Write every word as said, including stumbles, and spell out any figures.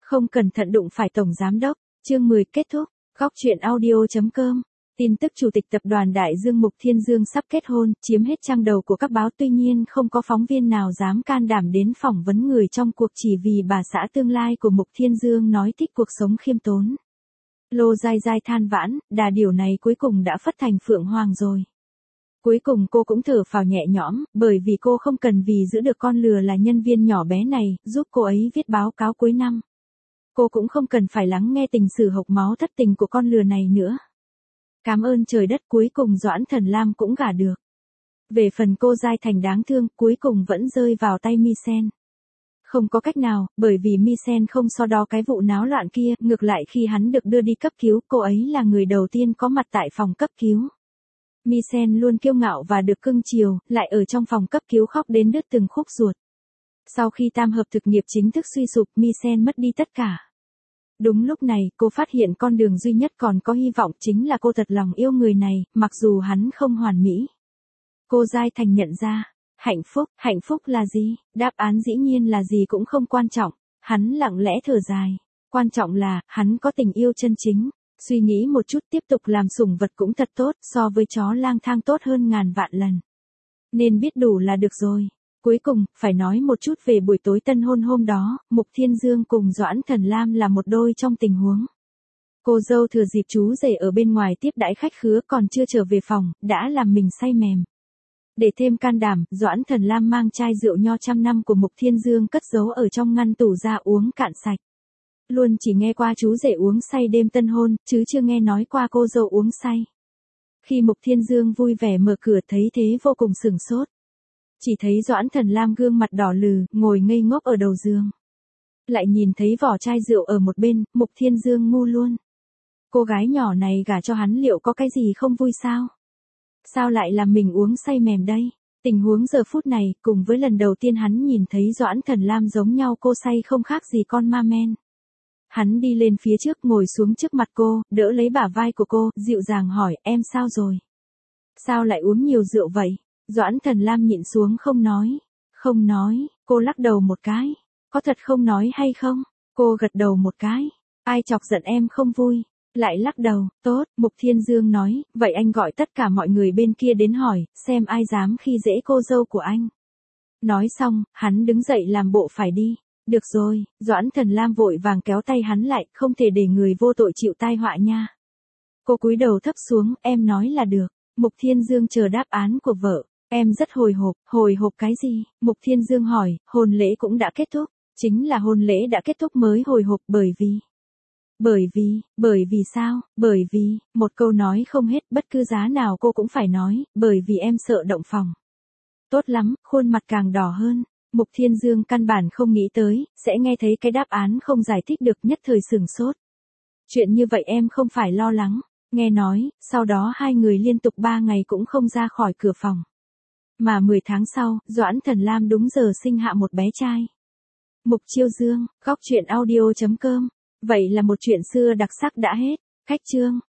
Không cẩn thận đụng phải tổng giám đốc. Chương mười kết thúc. Góc truyện audio.com. Tin tức Chủ tịch Tập đoàn Đại Dương Mục Thiên Dương sắp kết hôn, chiếm hết trang đầu của các báo, tuy nhiên không có phóng viên nào dám can đảm đến phỏng vấn người trong cuộc chỉ vì bà xã tương lai của Mục Thiên Dương nói thích cuộc sống khiêm tốn. Lô dai dai than vãn, đà điểu này cuối cùng đã phất thành phượng hoàng rồi. Cuối cùng cô cũng thở phào nhẹ nhõm, bởi vì cô không cần vì giữ được con lừa là nhân viên nhỏ bé này, giúp cô ấy viết báo cáo cuối năm. Cô cũng không cần phải lắng nghe tình sử hộc máu thất tình của con lừa này nữa. Cảm ơn trời đất, cuối cùng Doãn Thần Lam cũng gả được. Về phần cô Giai Thành đáng thương, cuối cùng vẫn rơi vào tay Mi-sen. Không có cách nào, bởi vì Mi-sen không so đo cái vụ náo loạn kia, ngược lại khi hắn được đưa đi cấp cứu, cô ấy là người đầu tiên có mặt tại phòng cấp cứu. Mi-sen luôn kiêu ngạo và được cưng chiều, lại ở trong phòng cấp cứu khóc đến đứt từng khúc ruột. Sau khi tam hợp thực nghiệp chính thức suy sụp, Mi-sen mất đi tất cả. Đúng lúc này, cô phát hiện con đường duy nhất còn có hy vọng chính là cô thật lòng yêu người này, mặc dù hắn không hoàn mỹ. Cô Giai Thành nhận ra, hạnh phúc, hạnh phúc là gì? Đáp án dĩ nhiên là gì cũng không quan trọng, hắn lặng lẽ thở dài. Quan trọng là, hắn có tình yêu chân chính. Suy nghĩ một chút, tiếp tục làm sủng vật cũng thật tốt, so với chó lang thang tốt hơn ngàn vạn lần. Nên biết đủ là được rồi. Cuối cùng, phải nói một chút về buổi tối tân hôn hôm đó, Mục Thiên Dương cùng Doãn Thần Lam là một đôi trong tình huống. Cô dâu thừa dịp chú rể ở bên ngoài tiếp đãi khách khứa còn chưa trở về phòng, đã làm mình say mềm. Để thêm can đảm, Doãn Thần Lam mang chai rượu nho trăm năm của Mục Thiên Dương cất giấu ở trong ngăn tủ ra uống cạn sạch. Luôn chỉ nghe qua chú rể uống say đêm tân hôn, chứ chưa nghe nói qua cô dâu uống say. Khi Mục Thiên Dương vui vẻ mở cửa thấy thế vô cùng sửng sốt. Chỉ thấy Doãn Thần Lam gương mặt đỏ lừ, ngồi ngây ngốc ở đầu giường. Lại nhìn thấy vỏ chai rượu ở một bên, Mục Thiên Dương ngu luôn. Cô gái nhỏ này gả cho hắn liệu có cái gì không vui sao? Sao lại làm mình uống say mềm đây? Tình huống giờ phút này, cùng với lần đầu tiên hắn nhìn thấy Doãn Thần Lam giống nhau, cô say không khác gì con ma men. Hắn đi lên phía trước ngồi xuống trước mặt cô, đỡ lấy bả vai của cô, dịu dàng hỏi, em sao rồi? Sao lại uống nhiều rượu vậy? Doãn Thần Lam nhịn xuống không nói. Không nói, cô lắc đầu một cái. Có thật không nói hay không? Cô gật đầu một cái. Ai chọc giận em không vui? Lại lắc đầu, tốt, Mục Thiên Dương nói, vậy anh gọi tất cả mọi người bên kia đến hỏi, xem ai dám khi dễ cô dâu của anh. Nói xong, hắn đứng dậy làm bộ phải đi. Được rồi, Doãn Thần Lam vội vàng kéo tay hắn lại, không thể để người vô tội chịu tai họa nha. Cô cúi đầu thấp xuống, em nói là được. Mục Thiên Dương chờ đáp án của vợ. Em rất hồi hộp, hồi hộp cái gì? Mục Thiên Dương hỏi, hôn lễ cũng đã kết thúc. Chính là hôn lễ đã kết thúc mới hồi hộp bởi vì... Bởi vì, bởi vì sao? Bởi vì, một câu nói không hết, bất cứ giá nào cô cũng phải nói, bởi vì em sợ động phòng. Tốt lắm, khuôn mặt càng đỏ hơn. Mục Thiên Dương căn bản không nghĩ tới, sẽ nghe thấy cái đáp án không giải thích được, nhất thời sửng sốt. Chuyện như vậy em không phải lo lắng. Nghe nói, sau đó hai người liên tục ba ngày cũng không ra khỏi cửa phòng. Mà mười tháng sau, Doãn Thần Lam đúng giờ sinh hạ một bé trai. Mục Chiêu Dương, góc truyện audio chấm com. Vậy là một chuyện xưa đặc sắc đã hết. Khách chương.